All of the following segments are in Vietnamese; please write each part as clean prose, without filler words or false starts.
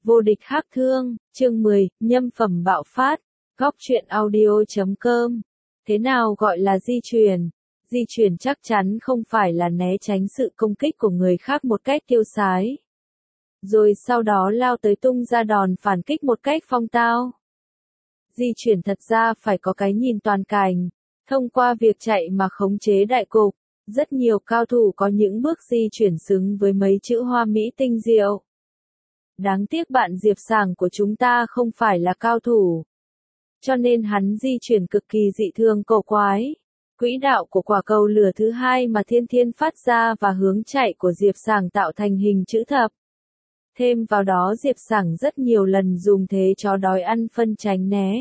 Vô địch hắc thương, chương 10, nhâm phẩm bạo phát, góc truyện audio.com. Thế nào gọi là di chuyển? Di chuyển chắc chắn không phải là né tránh sự công kích của người khác một cách tiêu sái, rồi sau đó lao tới tung ra đòn phản kích một cách phong tao. Di chuyển thật ra phải có cái nhìn toàn cảnh, thông qua việc chạy mà khống chế đại cục. Rất nhiều cao thủ có những bước di chuyển xứng với mấy chữ hoa mỹ tinh diệu. Đáng tiếc bạn Diệp Sảng của chúng ta không phải là cao thủ, cho nên hắn di chuyển cực kỳ dị thường cổ quái. Quỹ đạo của quả cầu lửa thứ hai mà Thiên Thiên phát ra và hướng chạy của Diệp Sảng tạo thành hình chữ thập. Thêm vào đó Diệp Sảng rất nhiều lần dùng thế chó đói ăn phân tránh né.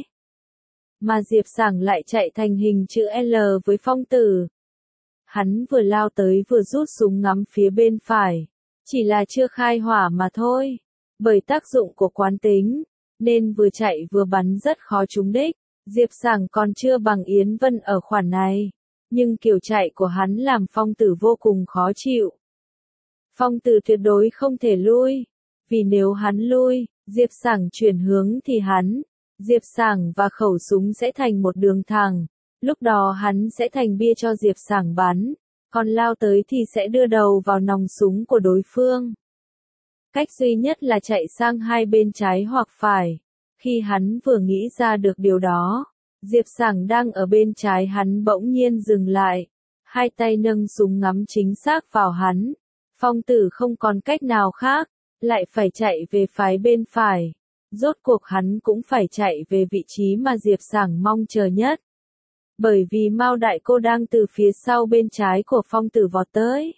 Mà Diệp Sảng lại chạy thành hình chữ L với Phong Tử. Hắn vừa lao tới vừa rút súng ngắm phía bên phải. Chỉ là chưa khai hỏa mà thôi. Bởi tác dụng của quán tính, nên vừa chạy vừa bắn rất khó trúng đích. Diệp Sảng còn chưa bằng Yến Vân ở khoản này. Nhưng kiểu chạy của hắn làm Phong Tử vô cùng khó chịu. Phong Tử tuyệt đối không thể lui. Vì nếu hắn lui, Diệp Sảng chuyển hướng thì Diệp Sảng và khẩu súng sẽ thành một đường thẳng. Lúc đó hắn sẽ thành bia cho Diệp Sảng bắn. Còn lao tới thì sẽ đưa đầu vào nòng súng của đối phương. Cách duy nhất là chạy sang hai bên trái hoặc phải. Khi hắn vừa nghĩ ra được điều đó, Diệp Sảng đang ở bên trái hắn bỗng nhiên dừng lại. Hai tay nâng súng ngắm chính xác vào hắn. Phong Tử không còn cách nào khác, lại phải chạy về phái bên phải. Rốt cuộc hắn cũng phải chạy về vị trí mà Diệp Sảng mong chờ nhất. Bởi vì Mao Đại Cô đang từ phía sau bên trái của Phong Tử vọt tới.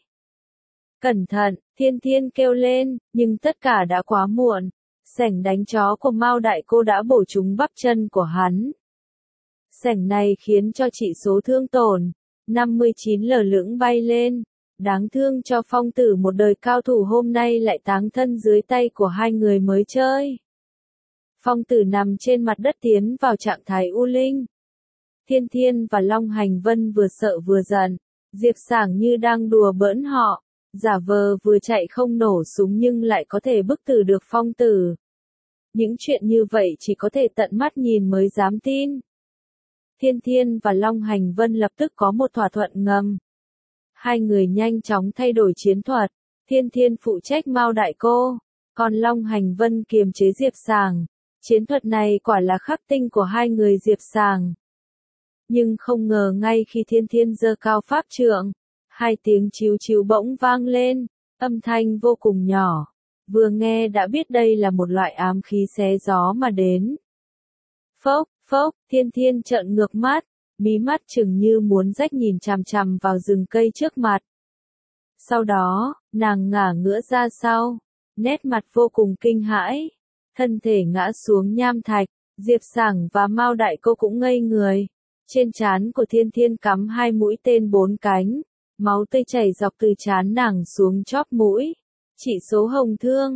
Cẩn thận, Thiên Thiên kêu lên, nhưng tất cả đã quá muộn. Xẻng đánh chó của Mao Đại Cô đã bổ trúng bắp chân của hắn. Xẻng này khiến cho chỉ số thương tổn 59 lở lững bay lên. Đáng thương cho Phong Tử một đời cao thủ hôm nay lại táng thân dưới tay của hai người mới chơi. Phong Tử nằm trên mặt đất tiến vào trạng thái u linh. Thiên Thiên và Long Hành Vân vừa sợ vừa giận. Diệp Sảng như đang đùa bỡn họ. Giả vờ vừa chạy không nổ súng nhưng lại có thể bức tử được Phong Tử. Những chuyện như vậy chỉ có thể tận mắt nhìn mới dám tin. Thiên Thiên và Long Hành Vân lập tức có một thỏa thuận ngầm. Hai người nhanh chóng thay đổi chiến thuật. Thiên Thiên phụ trách Mao Đại Cô, còn Long Hành Vân kiềm chế Diệp Sảng. Chiến thuật này quả là khắc tinh của hai người Diệp Sảng. Nhưng không ngờ ngay khi Thiên Thiên giơ cao pháp trượng, hai tiếng chíu chíu bỗng vang lên, âm thanh vô cùng nhỏ. Vừa nghe đã biết đây là một loại ám khí xé gió mà đến. Phốc, phốc, Thiên Thiên trợn ngược mắt, mí mắt chừng như muốn rách nhìn chằm chằm vào rừng cây trước mặt. Sau đó, nàng ngả ngửa ra sau, nét mặt vô cùng kinh hãi, thân thể ngã xuống nham thạch. Diệp Sảng và Mao Đại Cô cũng ngây người. Trên trán của Thiên Thiên cắm hai mũi tên 4 cánh, máu tươi chảy dọc từ trán nàng xuống chóp mũi. Chỉ số hồng thương,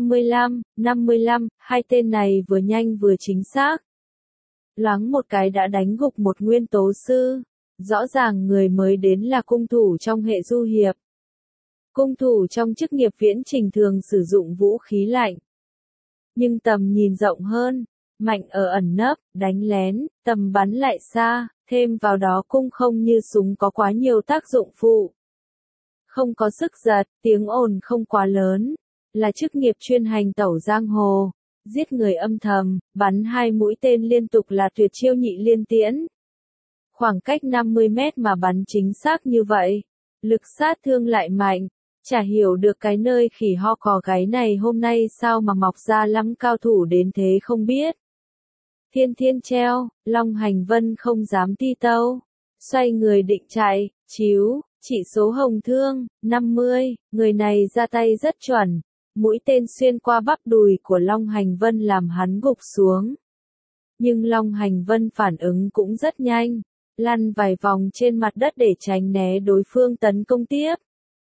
55, hai tên này vừa nhanh vừa chính xác. Loáng một cái đã đánh gục một nguyên tố sư. Rõ ràng người mới đến là cung thủ trong hệ du hiệp. Cung thủ trong chức nghiệp viễn trình thường sử dụng vũ khí lạnh. Nhưng tầm nhìn rộng hơn, mạnh ở ẩn nấp, đánh lén, tầm bắn lại xa, thêm vào đó cung không như súng có quá nhiều tác dụng phụ. Không có sức giật, tiếng ồn không quá lớn, là chức nghiệp chuyên hành tẩu giang hồ, giết người âm thầm, bắn hai mũi tên liên tục là tuyệt chiêu nhị liên tiễn. Khoảng cách 50 mét mà bắn chính xác như vậy, lực sát thương lại mạnh, chả hiểu được cái nơi khỉ ho cò gáy này hôm nay sao mà mọc ra lắm cao thủ đến thế không biết. Thiên Thiên treo, Long Hành Vân không dám ti tâu, xoay người định chạy, chỉ số hồng thương, 50, người này ra tay rất chuẩn, mũi tên xuyên qua bắp đùi của Long Hành Vân làm hắn gục xuống. Nhưng Long Hành Vân phản ứng cũng rất nhanh, lăn vài vòng trên mặt đất để tránh né đối phương tấn công tiếp.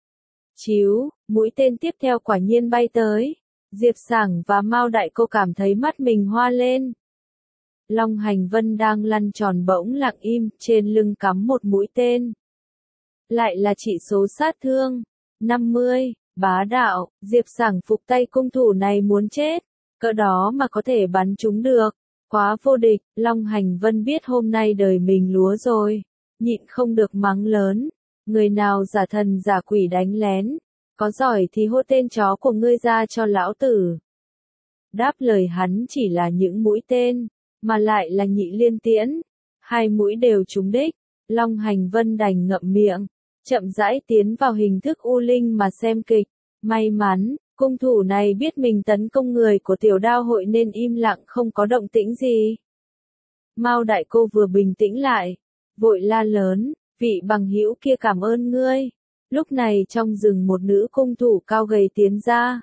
Mũi tên tiếp theo quả nhiên bay tới. Diệp Sảng và Mao Đại Cô cảm thấy mắt mình hoa lên. Long Hành Vân đang lăn tròn bỗng lặng im, trên lưng cắm một mũi tên. Lại là chỉ số sát thương, 50, bá đạo. Diệp Sảng phục tay cung thủ này muốn chết. cỡ đó mà có thể bắn chúng được. Quá vô địch, Long Hành Vân biết hôm nay đời mình lúa rồi. Nhịn không được mắng lớn. Người nào giả thần giả quỷ đánh lén. Có giỏi thì hô tên chó của ngươi ra cho lão tử. Đáp lời hắn chỉ là những mũi tên, mà lại là nhị liên tiễn. Hai mũi đều trúng đích. Long Hành Vân đành ngậm miệng, chậm rãi tiến vào hình thức U Linh mà xem kịch. May mắn, cung thủ này biết mình tấn công người của Tiểu Đao hội nên im lặng không có động tĩnh gì. Mao Đại Cô vừa bình tĩnh lại, vội la lớn, vị bằng hữu kia cảm ơn ngươi. Lúc này trong rừng một nữ cung thủ cao gầy tiến ra.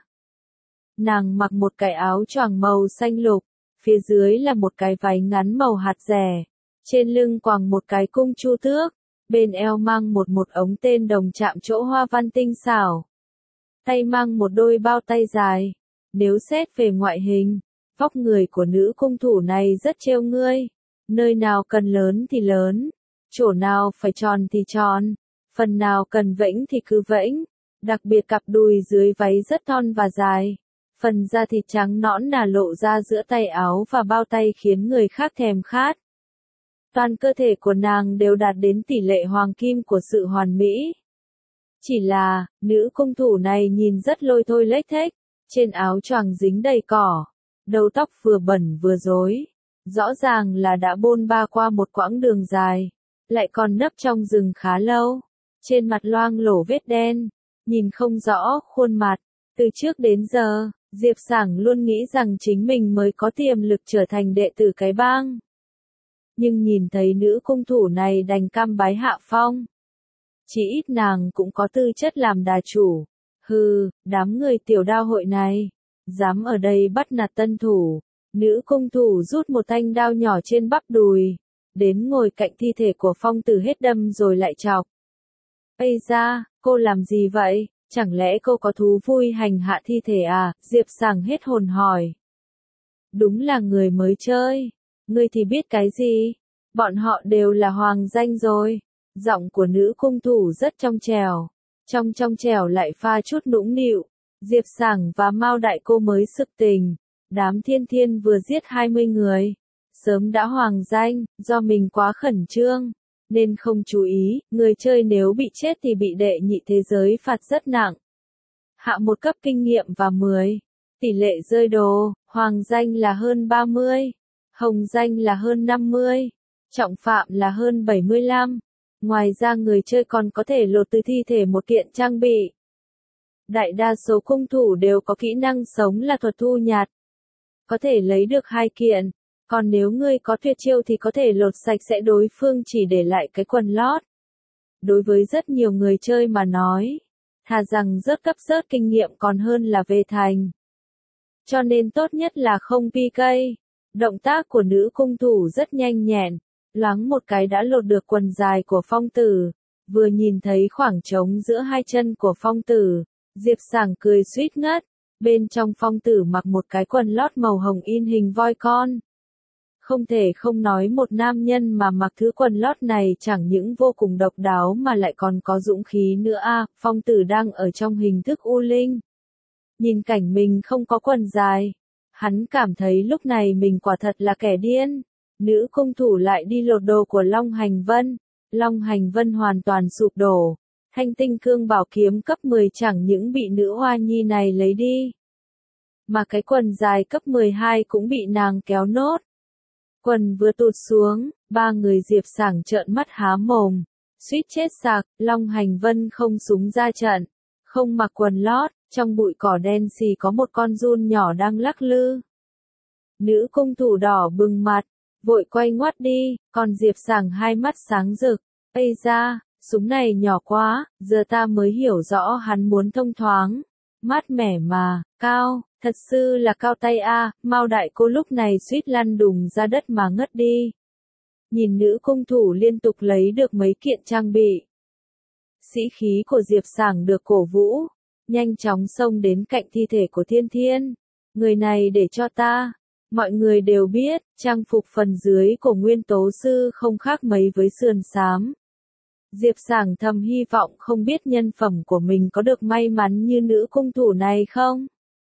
Nàng mặc một cái áo choàng màu xanh lục, phía dưới là một cái váy ngắn màu hạt rẻ, trên lưng quàng một cái cung chu tước, bên eo mang một ống tên đồng chạm chỗ hoa văn tinh xảo. Tay mang một đôi bao tay dài. Nếu xét về ngoại hình, vóc người của nữ cung thủ này rất trêu ngươi. Nơi nào cần lớn thì lớn, chỗ nào phải tròn thì tròn, phần nào cần vẫy thì cứ vẫy. Đặc biệt cặp đùi dưới váy rất thon và dài. Phần da thịt trắng nõn nà lộ ra giữa tay áo và bao tay khiến người khác thèm khát. Toàn cơ thể của nàng đều đạt đến tỷ lệ hoàng kim của sự hoàn mỹ. Chỉ là, nữ cung thủ này nhìn rất lôi thôi lếch thếch, trên áo choàng dính đầy cỏ, đầu tóc vừa bẩn vừa rối, rõ ràng là đã bôn ba qua một quãng đường dài, lại còn nấp trong rừng khá lâu, trên mặt loang lổ vết đen, nhìn không rõ khuôn mặt. Từ trước đến giờ, Diệp Sảng luôn nghĩ rằng chính mình mới có tiềm lực trở thành đệ tử cái bang. Nhưng nhìn thấy nữ cung thủ này đành cam bái hạ phong. Chỉ ít nàng cũng có tư chất làm đà chủ. Hừ, đám người Tiểu Đao hội này, dám ở đây bắt nạt tân thủ. Nữ cung thủ rút một thanh đao nhỏ trên bắp đùi, đến ngồi cạnh thi thể của Phong Tử hết đâm rồi lại chọc. Ây da, cô làm gì vậy? Chẳng lẽ cô có thú vui hành hạ thi thể à? Diệp Sảng hết hồn hỏi. Đúng là người mới chơi. Ngươi thì biết cái gì? Bọn họ đều là hoàng danh rồi. Giọng của nữ cung thủ rất trong trẻo. Trong trẻo lại pha chút nũng nịu. Diệp Sảng và Mao Đại Cô mới sực tình. Đám thiên thiên vừa giết 20 người. Sớm đã hoàng danh, do mình quá khẩn trương. Nên không chú ý, người chơi nếu bị chết thì bị đệ nhị thế giới phạt rất nặng. Hạ một cấp kinh nghiệm và 10. Tỷ lệ rơi đồ, hoàng danh là hơn 30. Hồng danh là hơn 50. Trọng phạm là hơn 75. Ngoài ra người chơi còn có thể lột từ thi thể một kiện trang bị. Đại đa số cung thủ đều có kỹ năng sống là thuật thu nhặt. Có thể lấy được 2 kiện. Còn nếu ngươi có tuyệt chiêu thì có thể lột sạch sẽ đối phương chỉ để lại cái quần lót. Đối với rất nhiều người chơi mà nói, thà rằng rớt cấp rớt kinh nghiệm còn hơn là về thành. Cho nên tốt nhất là không PK. Động tác của nữ cung thủ rất nhanh nhẹn, loáng một cái đã lột được quần dài của Phong Tử. Vừa nhìn thấy khoảng trống giữa hai chân của Phong Tử, Diệp Sảng cười suýt ngất. Bên trong Phong Tử mặc một cái quần lót màu hồng in hình voi con. Không thể không nói một nam nhân mà mặc thứ quần lót này chẳng những vô cùng độc đáo mà lại còn có dũng khí nữa a. Phong Tử đang ở trong hình thức U Linh. Nhìn cảnh mình không có quần dài. Hắn cảm thấy lúc này mình quả thật là kẻ điên. Nữ cung thủ lại đi lột đồ của Long Hành Vân. Long Hành Vân hoàn toàn sụp đổ. Thanh tinh cương bảo kiếm cấp 10 chẳng những bị nữ hoa nhi này lấy đi. Mà cái quần dài cấp 12 cũng bị nàng kéo nốt. Quần vừa tụt xuống, ba người Diệp Sảng trợn mắt há mồm. Suýt chết sặc, Long Hành Vân không súng ra trận. Không mặc quần lót, trong bụi cỏ đen xì có một con giun nhỏ đang lắc lư. Nữ cung thủ đỏ bừng mặt, vội quay ngoắt đi, còn Diệp Sảng hai mắt sáng rực. Ây da, súng này nhỏ quá, giờ ta mới hiểu rõ hắn muốn thông thoáng. Mát mẻ mà, cao, thật sự là cao tay a. Mao Đại Cô lúc này suýt lăn đùng ra đất mà ngất đi. Nhìn nữ cung thủ liên tục lấy được mấy kiện trang bị. Sĩ khí của Diệp Sảng được cổ vũ, nhanh chóng xông đến cạnh thi thể của Thiên Thiên. Người này để cho ta. Mọi người đều biết, trang phục phần dưới của Nguyên Tố Sư không khác mấy với sườn xám. Diệp Sảng thầm hy vọng không biết nhân phẩm của mình có được may mắn như nữ cung thủ này không?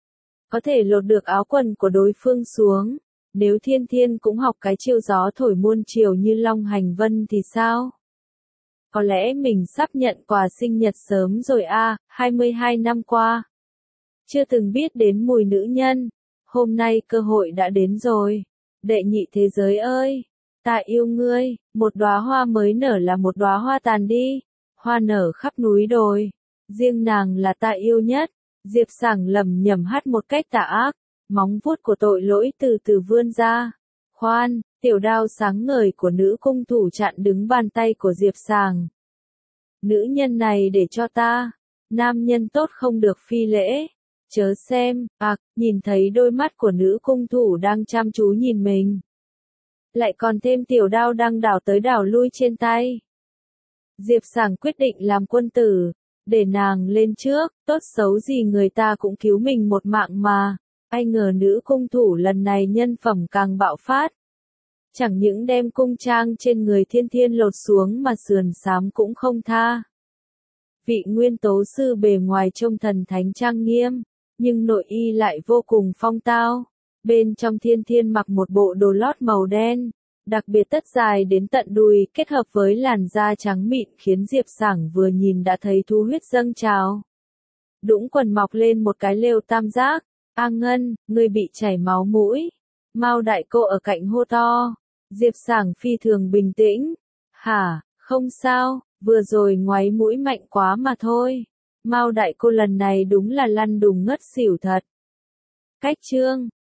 có thể lột được áo quần của đối phương xuống. Nếu Thiên Thiên cũng học cái chiêu gió thổi muôn chiều như Long Hành Vân thì sao? Có lẽ mình sắp nhận quà sinh nhật sớm rồi à, 22 năm qua. Chưa từng biết đến mùi nữ nhân. Hôm nay cơ hội đã đến rồi. Đệ nhị thế giới ơi, ta yêu ngươi, một đóa hoa mới nở là một đóa hoa tàn đi. Hoa nở khắp núi đồi. Riêng nàng là ta yêu nhất. Diệp Sảng lẩm nhẩm hát một cách tà ác. Móng vuốt của tội lỗi từ từ vươn ra. Khoan, tiểu đao sáng ngời của nữ cung thủ chặn đứng bàn tay của Diệp Sảng. Nữ nhân này để cho ta. Nam nhân tốt không được phi lễ. Chớ xem, nhìn thấy đôi mắt của nữ cung thủ đang chăm chú nhìn mình. Lại còn thêm tiểu đao đang đảo tới đảo lui trên tay. Diệp Sảng quyết định làm quân tử. Để nàng lên trước, tốt xấu gì người ta cũng cứu mình một mạng mà. Ai ngờ nữ cung thủ lần này nhân phẩm càng bạo phát. Chẳng những đem cung trang trên người Thiên Thiên lột xuống mà sườn xám cũng không tha. Vị nguyên tố sư bề ngoài trông thần thánh trang nghiêm, nhưng nội y lại vô cùng phong tao. Bên trong Thiên Thiên mặc một bộ đồ lót màu đen, đặc biệt tất dài đến tận đùi, kết hợp với làn da trắng mịn khiến Diệp Sảng vừa nhìn đã thấy thu huyết dâng trào. Đũng quần mọc lên một cái lều tam giác. A Ngân, ngươi bị chảy máu mũi. Mao đại cô ở cạnh hô to. Diệp Sảng phi thường bình tĩnh. Hả, không sao, vừa rồi ngoáy mũi mạnh quá mà thôi. Mao đại cô lần này đúng là lăn đùng ngất xỉu thật. Cách chương